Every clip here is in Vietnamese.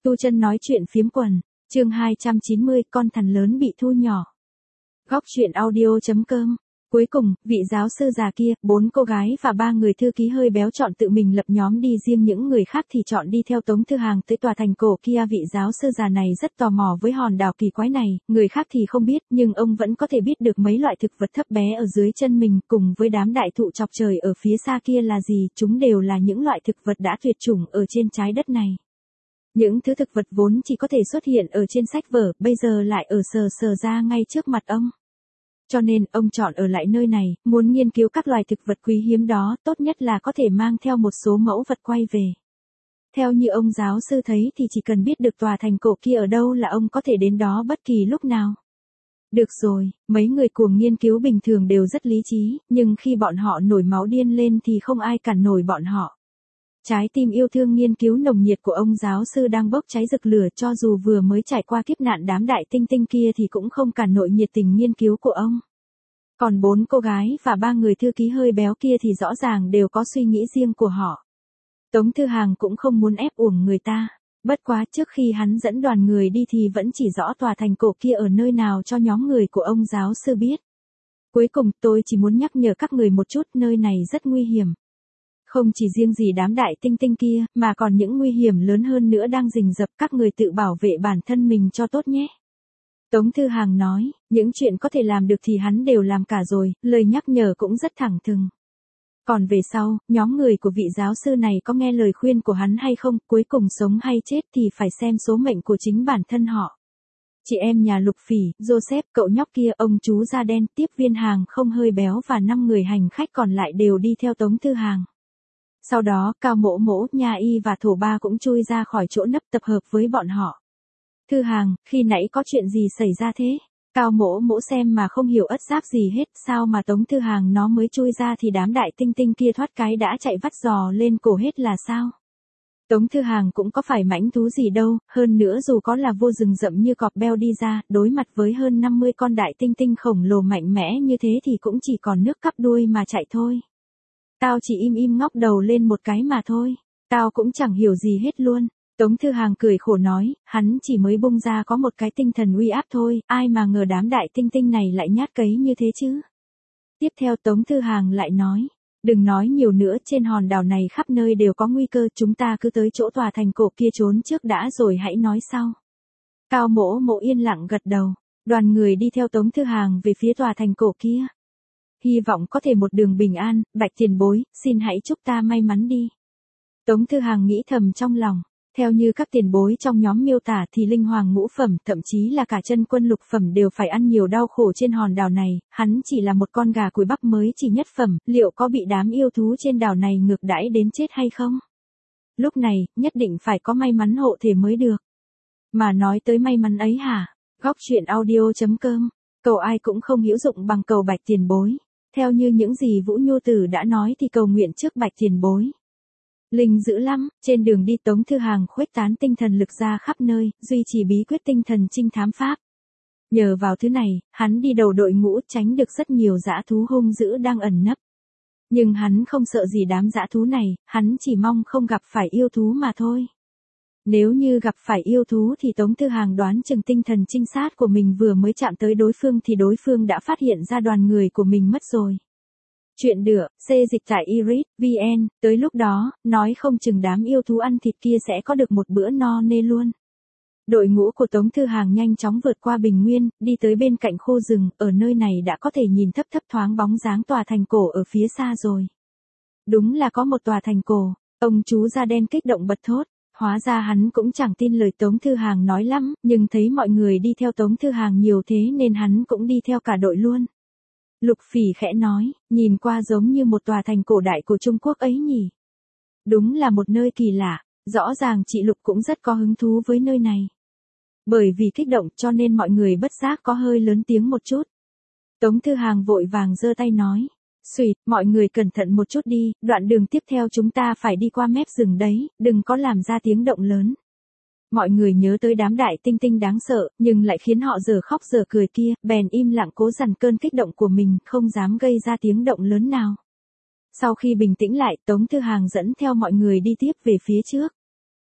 Tu Chân nói chuyện phiếm quần, chương 290, con thằn lớn bị thu nhỏ. Góc truyện audio.com. Cuối cùng, vị giáo sư già kia, 4 cô gái và 3 người thư ký hơi béo chọn tự mình lập nhóm đi, riêng những người khác thì chọn đi theo Tống Thư Hàng tới tòa thành cổ kia. Vị giáo sư già này rất tò mò với hòn đảo kỳ quái này, người khác thì không biết, nhưng ông vẫn có thể biết được mấy loại thực vật thấp bé ở dưới chân mình, cùng với đám đại thụ chọc trời ở phía xa kia là gì. Chúng đều là những loại thực vật đã tuyệt chủng ở trên trái đất này. Những thứ thực vật vốn chỉ có thể xuất hiện ở trên sách vở, bây giờ lại ở sờ ra ngay trước mặt ông. Cho nên, ông chọn ở lại nơi này, muốn nghiên cứu các loài thực vật quý hiếm đó, tốt nhất là có thể mang theo một số mẫu vật quay về. Theo như ông giáo sư thấy thì chỉ cần biết được tòa thành cổ kia ở đâu là ông có thể đến đó bất kỳ lúc nào. Được rồi, mấy người cuồng nghiên cứu bình thường đều rất lý trí, nhưng khi bọn họ nổi máu điên lên thì không ai cản nổi bọn họ. Trái tim yêu thương nghiên cứu nồng nhiệt của ông giáo sư đang bốc cháy rực lửa, cho dù vừa mới trải qua kiếp nạn đám đại tinh tinh kia thì cũng không cản nổi nhiệt tình nghiên cứu của ông. Còn 4 cô gái và 3 người thư ký hơi béo kia thì rõ ràng đều có suy nghĩ riêng của họ. Tống Thư Hàng cũng không muốn ép uổng người ta. Bất quá trước khi hắn dẫn đoàn người đi thì vẫn chỉ rõ tòa thành cổ kia ở nơi nào cho nhóm người của ông giáo sư biết. Cuối cùng tôi chỉ muốn nhắc nhở các người một chút, nơi này rất nguy hiểm. Không chỉ riêng gì đám đại tinh tinh kia, mà còn những nguy hiểm lớn hơn nữa đang rình rập, các người tự bảo vệ bản thân mình cho tốt nhé. Tống Thư Hàng nói, những chuyện có thể làm được thì hắn đều làm cả rồi, lời nhắc nhở cũng rất thẳng thừng. Còn về sau, nhóm người của vị giáo sư này có nghe lời khuyên của hắn hay không, cuối cùng sống hay chết thì phải xem số mệnh của chính bản thân họ. Chị em nhà Lục Phỉ, Joseph, cậu nhóc kia, ông chú da đen, tiếp viên hàng không hơi béo và 5 người hành khách còn lại đều đi theo Tống Thư Hàng. Sau đó, Cao Mỗ Mỗ, Nha Y và Thổ Ba cũng chui ra khỏi chỗ nấp tập hợp với bọn họ. Thư Hàng, khi nãy có chuyện gì xảy ra thế? Cao Mỗ Mỗ xem mà không hiểu ất giáp gì hết, sao mà Tống Thư Hàng nó mới chui ra thì đám đại tinh tinh kia thoát cái đã chạy vắt giò lên cổ hết là sao? Tống Thư Hàng cũng có phải mãnh thú gì đâu, hơn nữa dù có là vô rừng rậm như cọp beo đi ra, đối mặt với hơn 50 con đại tinh tinh khổng lồ mạnh mẽ như thế thì cũng chỉ còn nước cắp đuôi mà chạy thôi. Tao chỉ im ngóc đầu lên một cái mà thôi. Tao cũng chẳng hiểu gì hết luôn. Tống Thư Hàng cười khổ nói, hắn chỉ mới bung ra có một cái tinh thần uy áp thôi, ai mà ngờ đám đại tinh tinh này lại nhát cấy như thế chứ. Tiếp theo Tống Thư Hàng lại nói, đừng nói nhiều nữa, trên hòn đảo này khắp nơi đều có nguy cơ, chúng ta cứ tới chỗ tòa thành cổ kia trốn trước đã rồi hãy nói sau. Cao Mỗ Mỗ yên lặng gật đầu, đoàn người đi theo Tống Thư Hàng về phía tòa thành cổ kia. Hy vọng có thể một đường bình an, Bạch tiền bối, xin hãy chúc ta may mắn đi. Tống Thư Hàng nghĩ thầm trong lòng, theo như các tiền bối trong nhóm miêu tả thì linh hoàng ngũ phẩm, thậm chí là cả chân quân lục phẩm đều phải ăn nhiều đau khổ trên hòn đảo này, hắn chỉ là một con gà cùi bắp mới chỉ nhất phẩm, liệu có bị đám yêu thú trên đảo này ngược đãi đến chết hay không? Lúc này, nhất định phải có may mắn hộ thể mới được. Mà nói tới may mắn ấy hả? Góc truyện audio.com, cầu ai cũng không hữu dụng bằng cầu Bạch tiền bối. Theo như những gì Vũ Nhu Tử đã nói thì cầu nguyện trước Bạch tiền bối. Linh dữ lắm, trên đường đi Tống Thư Hàng khuếch tán tinh thần lực ra khắp nơi, duy trì bí quyết tinh thần trinh thám pháp. Nhờ vào thứ này, hắn đi đầu đội ngũ tránh được rất nhiều dã thú hung dữ đang ẩn nấp. Nhưng hắn không sợ gì đám dã thú này, hắn chỉ mong không gặp phải yêu thú mà thôi. Nếu như gặp phải yêu thú thì Tống Thư Hàng đoán chừng tinh thần trinh sát của mình vừa mới chạm tới đối phương thì đối phương đã phát hiện ra đoàn người của mình mất rồi. Chuyện được, xê dịch tại iris.vn, tới lúc đó, nói không chừng đám yêu thú ăn thịt kia sẽ có được một bữa no nê luôn. Đội ngũ của Tống Thư Hàng nhanh chóng vượt qua bình nguyên, đi tới bên cạnh khu rừng, ở nơi này đã có thể nhìn thấp thoáng bóng dáng tòa thành cổ ở phía xa rồi. Đúng là có một tòa thành cổ, ông chú da đen kích động bật thốt. Hóa ra hắn cũng chẳng tin lời Tống Thư Hàng nói lắm, nhưng thấy mọi người đi theo Tống Thư Hàng nhiều thế nên hắn cũng đi theo cả đội luôn. Lục Phỉ khẽ nói, nhìn qua giống như một tòa thành cổ đại của Trung Quốc ấy nhỉ. Đúng là một nơi kỳ lạ, rõ ràng chị Lục cũng rất có hứng thú với nơi này. Bởi vì kích động cho nên mọi người bất giác có hơi lớn tiếng một chút. Tống Thư Hàng vội vàng giơ tay nói. Xuyệt, mọi người cẩn thận một chút đi, đoạn đường tiếp theo chúng ta phải đi qua mép rừng đấy, đừng có làm ra tiếng động lớn. Mọi người nhớ tới đám đại tinh tinh đáng sợ, nhưng lại khiến họ giờ khóc giờ cười kia, bèn im lặng cố dằn cơn kích động của mình, không dám gây ra tiếng động lớn nào. Sau khi bình tĩnh lại, Tống Thư Hàng dẫn theo mọi người đi tiếp về phía trước.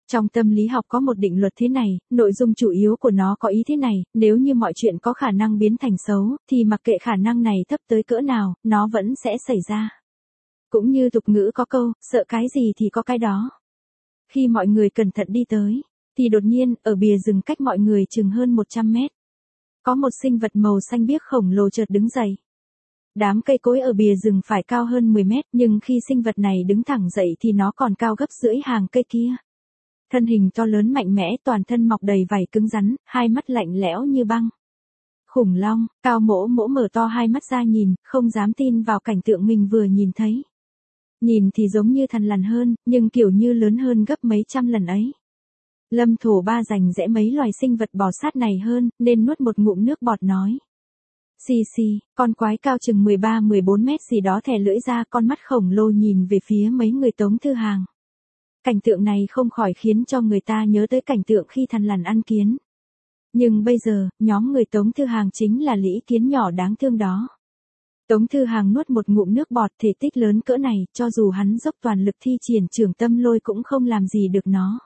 Trong tâm lý học có một định luật thế này, nội dung chủ yếu của nó có ý thế này, nếu như mọi chuyện có khả năng biến thành xấu, thì mặc kệ khả năng này thấp tới cỡ nào, nó vẫn sẽ xảy ra. Cũng như tục ngữ có câu, sợ cái gì thì có cái đó. Khi mọi người cẩn thận đi tới, thì đột nhiên, ở bìa rừng cách mọi người chừng hơn 100 mét. Có một sinh vật màu xanh biếc khổng lồ chợt đứng dậy. Đám cây cối ở bìa rừng phải cao hơn 10 mét, nhưng khi sinh vật này đứng thẳng dậy thì nó còn cao gấp rưỡi hàng cây kia. Thân hình to lớn mạnh mẽ, toàn thân mọc đầy vảy cứng rắn, hai mắt lạnh lẽo như băng. Khủng long, Cao Mỗ Mỗ mở to hai mắt ra nhìn, không dám tin vào cảnh tượng mình vừa nhìn thấy. Nhìn thì giống như thằn lằn hơn, nhưng kiểu như lớn hơn gấp mấy trăm lần ấy. Lâm Thổ Ba rành rẽ mấy loài sinh vật bò sát này hơn, nên nuốt một ngụm nước bọt nói. Xì xì, con quái cao chừng 13-14 mét gì đó thè lưỡi ra, con mắt khổng lồ nhìn về phía mấy người Tống Thư Hàng. Cảnh tượng này không khỏi khiến cho người ta nhớ tới cảnh tượng khi thằn lằn ăn kiến. Nhưng bây giờ, nhóm người Tống Thư Hàng chính là lũ kiến nhỏ đáng thương đó. Tống Thư Hàng nuốt một ngụm nước bọt, thể tích lớn cỡ này, cho dù hắn dốc toàn lực thi triển Trường Tâm Lôi cũng không làm gì được nó.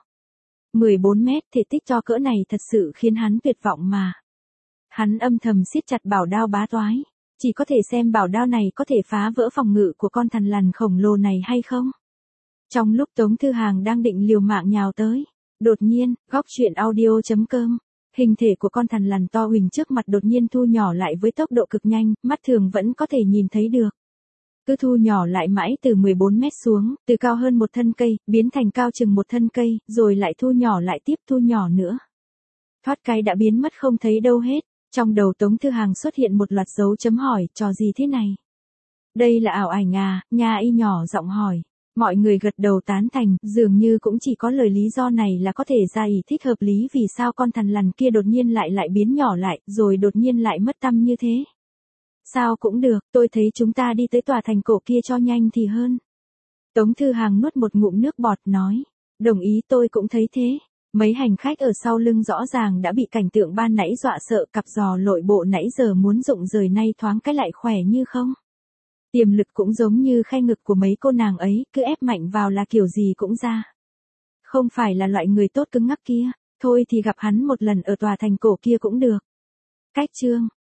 14 mét, thể tích to cỡ này thật sự khiến hắn tuyệt vọng mà. Hắn âm thầm siết chặt bảo đao bá toái, chỉ có thể xem bảo đao này có thể phá vỡ phòng ngự của con thằn lằn khổng lồ này hay không. Trong lúc Tống Thư Hàng đang định liều mạng nhào tới, đột nhiên, góc truyện audio.com, hình thể của con thằn lằn to huỳnh trước mặt đột nhiên thu nhỏ lại với tốc độ cực nhanh, mắt thường vẫn có thể nhìn thấy được. Cứ thu nhỏ lại mãi từ 14 mét xuống, từ cao hơn một thân cây, biến thành cao chừng một thân cây, rồi lại thu nhỏ lại tiếp thu nhỏ nữa. Thoát cái đã biến mất không thấy đâu hết, trong đầu Tống Thư Hàng xuất hiện một loạt dấu chấm hỏi, trò gì thế này? Đây là ảo ảnh à, Nha Y nhỏ giọng hỏi. Mọi người gật đầu tán thành, dường như cũng chỉ có lời lý do này là có thể ra ý thích hợp lý vì sao con thằn lằn kia đột nhiên lại biến nhỏ lại, rồi đột nhiên lại mất tăm như thế. Sao cũng được, tôi thấy chúng ta đi tới tòa thành cổ kia cho nhanh thì hơn. Tống Thư Hàng nuốt một ngụm nước bọt nói, đồng ý, tôi cũng thấy thế. Mấy hành khách ở sau lưng rõ ràng đã bị cảnh tượng ban nãy dọa sợ, cặp giò lội bộ nãy giờ muốn rụng rời nay thoáng cái lại khỏe như không. Tiềm lực cũng giống như khe ngực của mấy cô nàng ấy, cứ ép mạnh vào là kiểu gì cũng ra. Không phải là loại người tốt cứng ngắc kia, thôi thì gặp hắn một lần ở tòa thành cổ kia cũng được. Cách chương